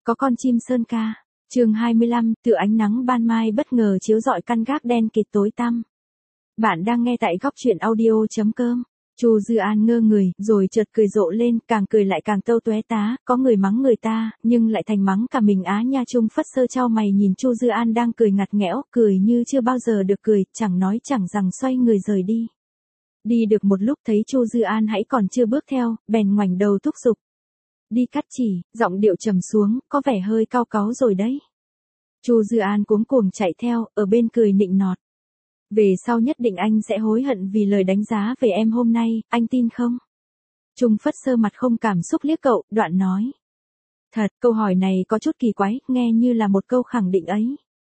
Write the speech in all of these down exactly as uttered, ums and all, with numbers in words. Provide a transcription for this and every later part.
Có con chim sơn ca. Chương hai mươi lăm, tựa ánh nắng ban mai bất ngờ chiếu rọi căn gác đen kịt tối tăm. Bạn đang nghe tại góc truyện audio chấm com. Chu Dư An ngơ người, rồi chợt cười rộ lên, càng cười lại càng tâu tóe tá, có người mắng người ta, nhưng lại thành mắng cả mình á nha. Trung Phất Sơ chau mày nhìn Chu Dư An đang cười ngặt nghẽo, cười như chưa bao giờ được cười, chẳng nói chẳng rằng xoay người rời đi. Đi được một lúc thấy Chu Dư An hãy còn chưa bước theo, bèn ngoảnh đầu thúc giục. Đi cắt chỉ, giọng điệu trầm xuống, có vẻ hơi cau cáu rồi đấy. Chu Dư An cuống cuồng chạy theo, ở bên cười nịnh nọt. Về sau nhất định anh sẽ hối hận vì lời đánh giá về em hôm nay, anh tin không? Trung Phất Sơ mặt không cảm xúc liếc cậu, đoạn nói. Thật, câu hỏi này có chút kỳ quái, nghe như là một câu khẳng định ấy.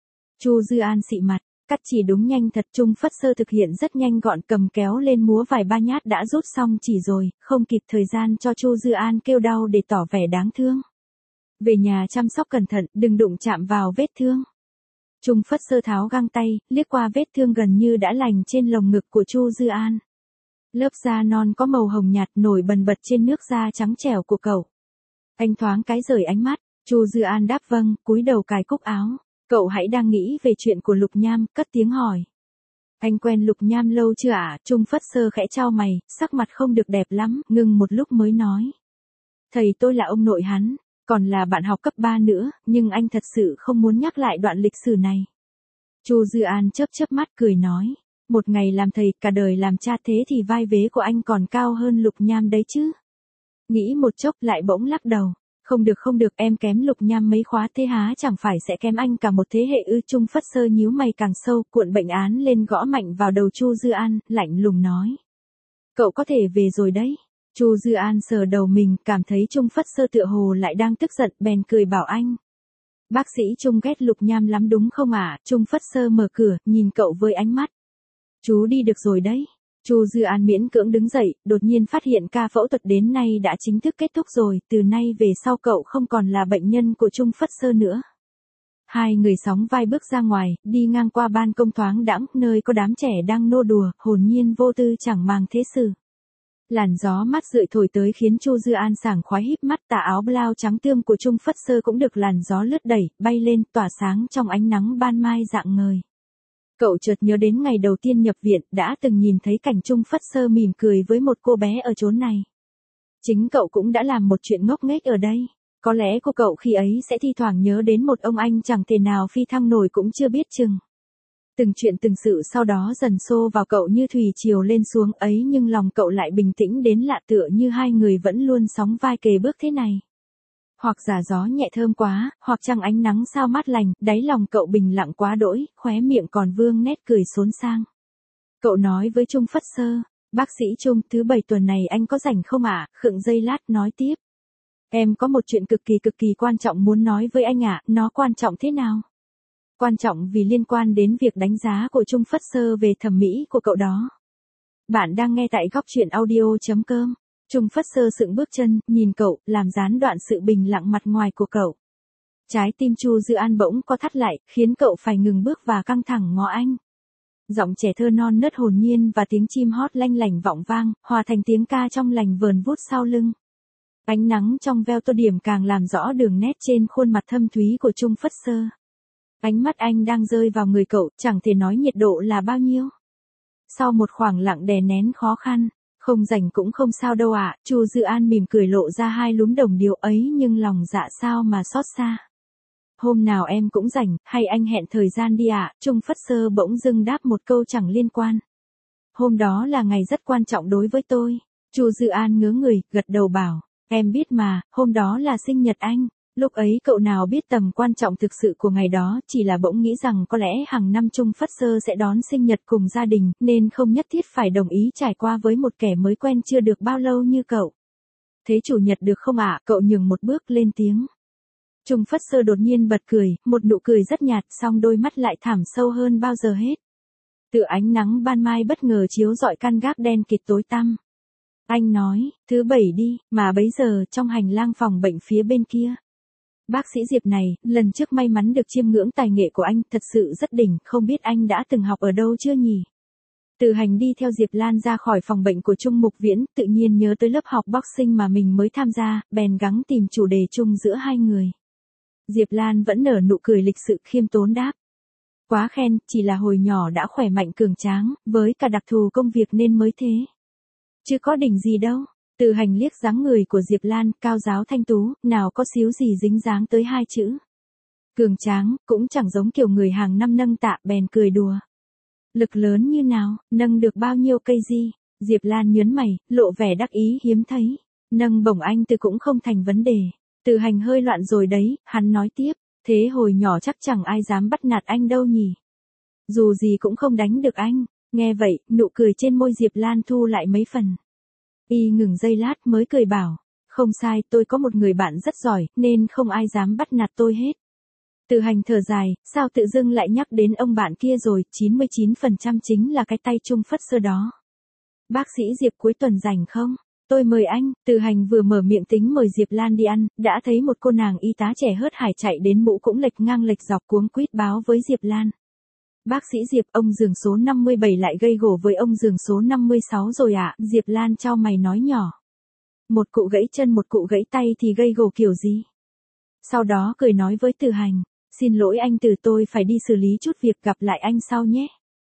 Chu Dư An xị mặt, cắt chỉ đúng nhanh thật. Trung Phất Sơ thực hiện rất nhanh gọn, cầm kéo lên múa vài ba nhát đã rút xong chỉ rồi, không kịp thời gian cho Chu Dư An kêu đau để tỏ vẻ đáng thương. Về nhà chăm sóc cẩn thận, đừng đụng chạm vào vết thương. Trung Phất Sơ tháo găng tay, liếc qua vết thương gần như đã lành trên lồng ngực của Chu Dư An. Lớp da non có màu hồng nhạt nổi bần bật trên nước da trắng trẻo của cậu. Anh thoáng cái rời ánh mắt, Chu Dư An đáp vâng, cúi đầu cài cúc áo. Cậu hãy đang nghĩ về chuyện của Lục Nham, cất tiếng hỏi. Anh quen Lục Nham lâu chưa ạ? À? Trung Phất Sơ khẽ chau mày, sắc mặt không được đẹp lắm, ngừng một lúc mới nói. Thầy tôi là ông nội hắn, còn là bạn học cấp ba nữa, nhưng anh thật sự không muốn nhắc lại đoạn lịch sử này. Chu Dư An chớp chớp mắt cười nói. Một ngày làm thầy, cả đời làm cha thế thì vai vế của anh còn cao hơn Lục Nham đấy chứ. Nghĩ một chốc lại bỗng lắc đầu. Không được không được, em kém Lục Nham mấy khóa thế há chẳng phải sẽ kém anh cả một thế hệ ư? Trung Phất Sơ nhíu mày càng sâu, cuộn bệnh án lên gõ mạnh vào đầu Chu Dư An, lạnh lùng nói. Cậu có thể về rồi đấy. Chu Dư An sờ đầu mình, cảm thấy Trung Phất Sơ tựa hồ lại đang tức giận, bèn cười bảo anh. Bác sĩ Trung ghét Lục Nham lắm đúng không ạ? À? Trung Phất Sơ mở cửa, nhìn cậu với ánh mắt. Chú đi được rồi đấy. Chu Dư An miễn cưỡng đứng dậy, đột nhiên phát hiện ca phẫu thuật đến nay đã chính thức kết thúc rồi, từ nay về sau cậu không còn là bệnh nhân của Trung Phất Sơ nữa. Hai người sóng vai bước ra ngoài, đi ngang qua ban công thoáng đãng, nơi có đám trẻ đang nô đùa, hồn nhiên vô tư chẳng màng thế sự. Làn gió mát rượi thổi tới khiến Chu Dư An sảng khoái híp mắt, tà áo blau trắng tươm của Trung Phất Sơ cũng được làn gió lướt đẩy, bay lên, tỏa sáng trong ánh nắng ban mai rạng ngời. Cậu chợt nhớ đến ngày đầu tiên nhập viện, đã từng nhìn thấy cảnh Trung Phất Sơ mỉm cười với một cô bé ở chốn này. Chính cậu cũng đã làm một chuyện ngốc nghếch ở đây. Có lẽ cô cậu khi ấy sẽ thi thoảng nhớ đến một ông anh chẳng thể nào phi thăng nổi cũng chưa biết chừng. Từng chuyện từng sự sau đó dần xô vào cậu như thủy triều lên xuống ấy, nhưng lòng cậu lại bình tĩnh đến lạ, tựa như hai người vẫn luôn sóng vai kề bước thế này. Hoặc giả gió nhẹ thơm quá, hoặc chẳng ánh nắng sao mát lành, đáy lòng cậu bình lặng quá đỗi, khóe miệng còn vương nét cười xốn sang. Cậu nói với Trung Phất Sơ, bác sĩ Trung, thứ bảy tuần này anh có rảnh không ạ? À? Khựng giây lát nói tiếp. Em có một chuyện cực kỳ cực kỳ quan trọng muốn nói với anh ạ, à. Nó quan trọng thế nào? Quan trọng vì liên quan đến việc đánh giá của Trung Phất Sơ về thẩm mỹ của cậu đó. Bạn đang nghe tại góc truyện audio chấm com. Trung Phất Sơ sững bước chân, nhìn cậu, làm gián đoạn sự bình lặng mặt ngoài của cậu. Trái tim Chu Dư An bỗng co thắt lại, khiến cậu phải ngừng bước và căng thẳng ngó anh. Giọng trẻ thơ non nớt hồn nhiên và tiếng chim hót lanh lảnh vọng vang, hòa thành tiếng ca trong lành vờn vút sau lưng. Ánh nắng trong veo tô điểm càng làm rõ đường nét trên khuôn mặt thâm thúy của Trung Phất Sơ. Ánh mắt anh đang rơi vào người cậu, chẳng thể nói nhiệt độ là bao nhiêu. Sau một khoảng lặng đè nén khó khăn, không rảnh cũng không sao đâu ạ. À. Chu Dư An mỉm cười lộ ra hai lúm đồng điều ấy, nhưng lòng dạ sao mà xót xa. Hôm nào em cũng rảnh, hay anh hẹn thời gian đi ạ. À. Trung Phất Sơ bỗng dưng đáp một câu chẳng liên quan. Hôm đó là ngày rất quan trọng đối với tôi. Chu Dư An ngớ người, gật đầu bảo, em biết mà, hôm đó là sinh nhật anh. Lúc ấy cậu nào biết tầm quan trọng thực sự của ngày đó, chỉ là bỗng nghĩ rằng có lẽ hàng năm Trung Phất Sơ sẽ đón sinh nhật cùng gia đình, nên không nhất thiết phải đồng ý trải qua với một kẻ mới quen chưa được bao lâu như cậu. Thế chủ nhật được không ạ? À? Cậu nhường một bước lên tiếng. Trung Phất Sơ đột nhiên bật cười, một nụ cười rất nhạt, song đôi mắt lại thẳm sâu hơn bao giờ hết. Tựa ánh nắng ban mai bất ngờ chiếu rọi căn gác đen kịt tối tăm. Anh nói, thứ bảy đi, mà bấy giờ trong hành lang phòng bệnh phía bên kia. Bác sĩ Diệp này, lần trước may mắn được chiêm ngưỡng tài nghệ của anh, thật sự rất đỉnh, không biết anh đã từng học ở đâu chưa nhỉ? Từ Hành đi theo Diệp Lan ra khỏi phòng bệnh của Trung Mục Viễn, tự nhiên nhớ tới lớp học boxing mà mình mới tham gia, bèn gắng tìm chủ đề chung giữa hai người. Diệp Lan vẫn nở nụ cười lịch sự khiêm tốn đáp. Quá khen, chỉ là hồi nhỏ đã khỏe mạnh cường tráng, với cả đặc thù công việc nên mới thế. Chứ có đỉnh gì đâu. Từ Hành liếc dáng người của Diệp Lan, cao giáo thanh tú, nào có xíu gì dính dáng tới hai chữ. Cường tráng, cũng chẳng giống kiểu người hàng năm nâng tạ, bèn cười đùa. Lực lớn như nào, nâng được bao nhiêu cây gì? Diệp Lan nhớn mày, lộ vẻ đắc ý hiếm thấy. Nâng bổng anh Từ cũng không thành vấn đề. Từ Hành hơi loạn rồi đấy, hắn nói tiếp. Thế hồi nhỏ chắc chẳng ai dám bắt nạt anh đâu nhỉ. Dù gì cũng không đánh được anh. Nghe vậy, nụ cười trên môi Diệp Lan thu lại mấy phần. Y ngừng giây lát mới cười bảo. Không sai, tôi có một người bạn rất giỏi, nên không ai dám bắt nạt tôi hết. Từ Hành thở dài, sao tự dưng lại nhắc đến ông bạn kia rồi, chín mươi chín phần trăm chính là cái tay Trung Phất Sơ đó. Bác sĩ Diệp cuối tuần rảnh không? Tôi mời anh. Từ Hành vừa mở miệng tính mời Diệp Lan đi ăn, đã thấy một cô nàng y tá trẻ hớt hải chạy đến, mũ cũng lệch ngang lệch dọc, cuống quýt báo với Diệp Lan. Bác sĩ Diệp, ông giường số năm mươi bảy lại gây gổ với ông giường số năm mươi sáu rồi ạ. À? Diệp Lan chau mày nói nhỏ. Một cụ gãy chân một cụ gãy tay thì gây gổ kiểu gì? Sau đó cười nói với Từ Hành. Xin lỗi anh Từ, tôi phải đi xử lý chút việc, gặp lại anh sau nhé.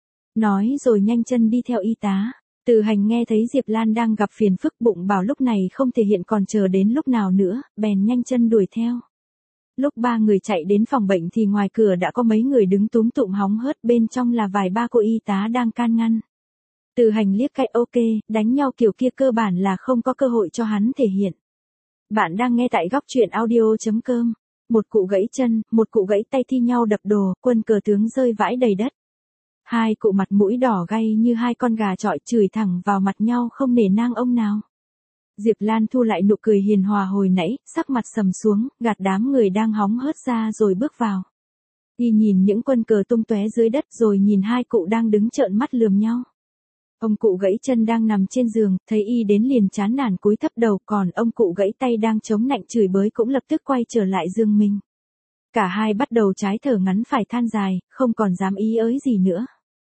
Nói rồi nhanh chân đi theo y tá. Từ Hành nghe thấy Diệp Lan đang gặp phiền phức, bụng bảo lúc này không thể hiện còn chờ đến lúc nào nữa, bèn nhanh chân đuổi theo. Lúc ba người chạy đến phòng bệnh thì ngoài cửa đã có mấy người đứng túm tụm hóng hớt, bên trong là vài ba cô y tá đang can ngăn. Từ Hành liếc cái ok, đánh nhau kiểu kia cơ bản là không có cơ hội cho hắn thể hiện. Bạn đang nghe tại góc truyện audio chấm com. Một cụ gãy chân, một cụ gãy tay thi nhau đập đồ, quân cờ tướng rơi vãi đầy đất. Hai cụ mặt mũi đỏ gay như hai con gà chọi, chửi thẳng vào mặt nhau không nể nang ông nào. Diệp Lan thu lại nụ cười hiền hòa hồi nãy, sắc mặt sầm xuống, gạt đám người đang hóng hớt ra rồi bước vào. Y nhìn những quân cờ tung tóe dưới đất rồi nhìn hai cụ đang đứng trợn mắt lườm nhau. Ông cụ gãy chân đang nằm trên giường, thấy Y đến liền chán nản cúi thấp đầu, còn ông cụ gãy tay đang chống nạnh chửi bới cũng lập tức quay trở lại giường mình. Cả hai bắt đầu trái thở ngắn phải than dài, không còn dám ý ới gì nữa.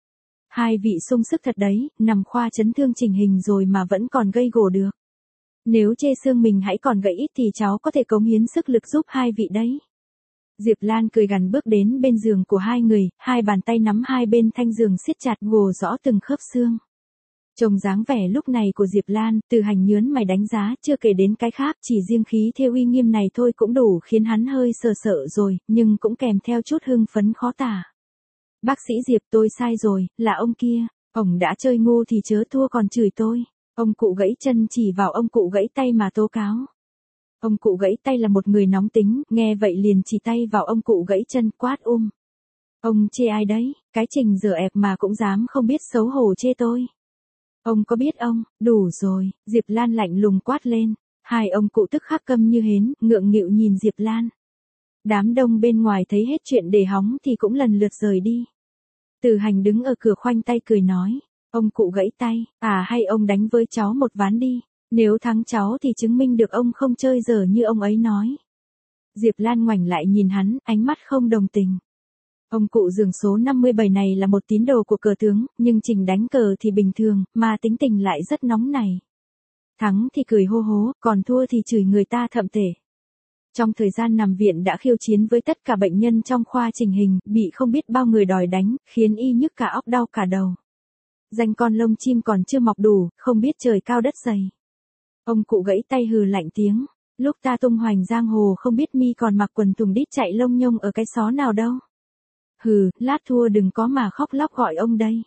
Hai vị sung sức thật đấy, nằm khoa chấn thương chỉnh hình rồi mà vẫn còn gây gổ được. Nếu chê xương mình hãy còn gãy ít thì cháu có thể cống hiến sức lực giúp hai vị đấy. Diệp Lan cười gằn bước đến bên giường của hai người, hai bàn tay nắm hai bên thanh giường siết chặt gồ rõ từng khớp xương. Trông dáng vẻ lúc này của Diệp Lan, Từ Hành nhớn mày đánh giá, chưa kể đến cái khác, chỉ riêng khí thế uy nghiêm này thôi cũng đủ khiến hắn hơi sợ sợ rồi, nhưng cũng kèm theo chút hưng phấn khó tả. Bác sĩ Diệp, tôi sai rồi, là ông kia, ông đã chơi ngu thì chớ thua còn chửi tôi. Ông cụ gãy chân chỉ vào ông cụ gãy tay mà tố cáo. Ông cụ gãy tay là một người nóng tính, nghe vậy liền chỉ tay vào ông cụ gãy chân, quát um. Ông chê ai đấy, cái trình dở ẹp mà cũng dám không biết xấu hổ chê tôi. Ông có biết ông, đủ rồi, Diệp Lan lạnh lùng quát lên. Hai ông cụ tức khắc câm như hến, ngượng nghịu nhìn Diệp Lan. Đám đông bên ngoài thấy hết chuyện để hóng thì cũng lần lượt rời đi. Từ Hành đứng ở cửa khoanh tay cười nói. Ông cụ gãy tay, à hay ông đánh với cháu một ván đi. Nếu thắng cháu thì chứng minh được ông không chơi dở như ông ấy nói. Diệp Lan ngoảnh lại nhìn hắn, ánh mắt không đồng tình. Ông cụ giường số năm mươi bảy này là một tín đồ của cờ tướng, nhưng trình đánh cờ thì bình thường, mà tính tình lại rất nóng này. Thắng thì cười hô hố, còn thua thì chửi người ta thậm tệ. Trong thời gian nằm viện đã khiêu chiến với tất cả bệnh nhân trong khoa chỉnh hình, bị không biết bao người đòi đánh, khiến Y nhức cả óc đau cả đầu. Danh con lông chim còn chưa mọc đủ, không biết trời cao đất dày. Ông cụ gãy tay hừ lạnh tiếng. Lúc ta tung hoành giang hồ không biết mi còn mặc quần thùng đít chạy lông nhông ở cái xó nào đâu. Hừ, lát thua đừng có mà khóc lóc gọi ông đây.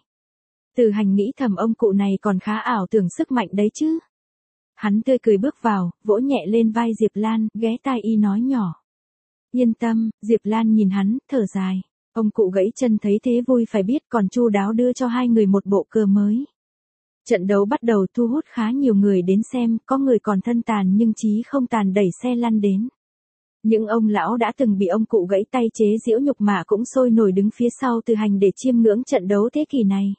Từ Hành nghĩ thầm ông cụ này còn khá ảo tưởng sức mạnh đấy chứ. Hắn tươi cười bước vào, vỗ nhẹ lên vai Diệp Lan, ghé tai Y nói nhỏ. Yên tâm, Diệp Lan nhìn hắn, thở dài. Ông cụ gãy chân thấy thế vui phải biết, còn chu đáo đưa cho hai người một bộ cờ mới. Trận đấu bắt đầu thu hút khá nhiều người đến xem, có người còn thân tàn nhưng chí không tàn đẩy xe lăn đến. Những ông lão đã từng bị ông cụ gãy tay chế giễu nhục mạ cũng sôi nổi đứng phía sau Từ Hành để chiêm ngưỡng trận đấu thế kỷ này.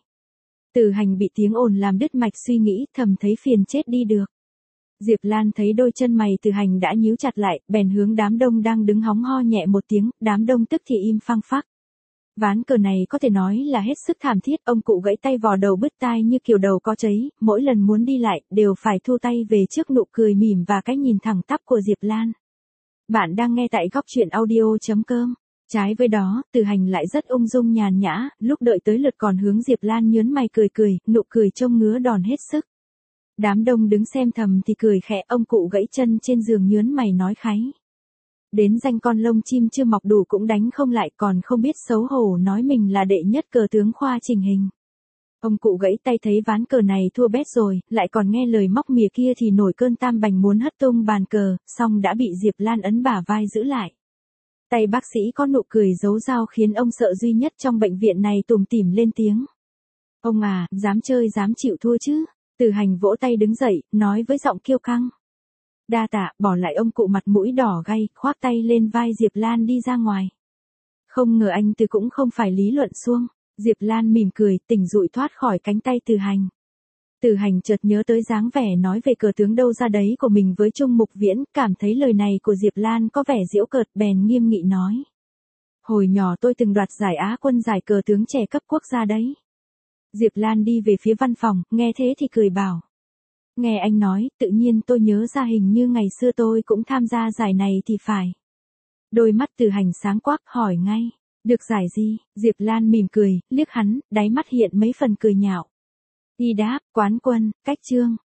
Từ Hành bị tiếng ồn làm đứt mạch suy nghĩ, thầm thấy phiền chết đi được. Diệp Lan thấy đôi chân mày Từ Hành đã nhíu chặt lại, bèn hướng đám đông đang đứng hóng ho nhẹ một tiếng, đám đông tức thì im phăng phắc. Ván cờ này có thể nói là hết sức thảm thiết, ông cụ gãy tay vò đầu bứt tai như kiểu đầu có cháy, mỗi lần muốn đi lại, đều phải thu tay về trước nụ cười mỉm và cái nhìn thẳng tắp của Diệp Lan. Bạn đang nghe tại góc chuyện audio chấm com. Trái với đó, Từ Hành lại rất ung dung nhàn nhã, lúc đợi tới lượt còn hướng Diệp Lan nhớn mày cười cười, nụ cười trông ngứa đòn hết sức. Đám đông đứng xem thầm thì cười khẽ, ông cụ gãy chân trên giường nhớn mày nói kháy. Đến danh con lông chim chưa mọc đủ cũng đánh không lại, còn không biết xấu hổ nói mình là đệ nhất cờ tướng khoa trình hình. Ông cụ gãy tay thấy ván cờ này thua bét rồi, lại còn nghe lời móc mỉa kia thì nổi cơn tam bành muốn hất tung bàn cờ, xong đã bị Diệp Lan ấn bả vai giữ lại. Tay bác sĩ có nụ cười giấu dao khiến ông sợ duy nhất trong bệnh viện này tủm tỉm lên tiếng. Ông à, dám chơi dám chịu thua chứ? Từ Hành vỗ tay đứng dậy, nói với giọng kiêu căng. Đa tạ, bỏ lại ông cụ mặt mũi đỏ gay, khoác tay lên vai Diệp Lan đi ra ngoài. Không ngờ anh Từ cũng không phải lý luận suông. Diệp Lan mỉm cười, tỉnh dụi thoát khỏi cánh tay Từ Hành. Từ Hành chợt nhớ tới dáng vẻ nói về cờ tướng đâu ra đấy của mình với Trung Mục Viễn, cảm thấy lời này của Diệp Lan có vẻ giễu cợt, bèn nghiêm nghị nói. Hồi nhỏ tôi từng đoạt giải Á quân giải cờ tướng trẻ cấp quốc gia đấy. Diệp Lan đi về phía văn phòng, nghe thế thì cười bảo. Nghe anh nói, tự nhiên tôi nhớ ra hình như ngày xưa tôi cũng tham gia giải này thì phải. Đôi mắt Từ Hành sáng quắc hỏi ngay. Được giải gì? Diệp Lan mỉm cười, liếc hắn, đáy mắt hiện mấy phần cười nhạo. Y đáp, quán quân, cách chương.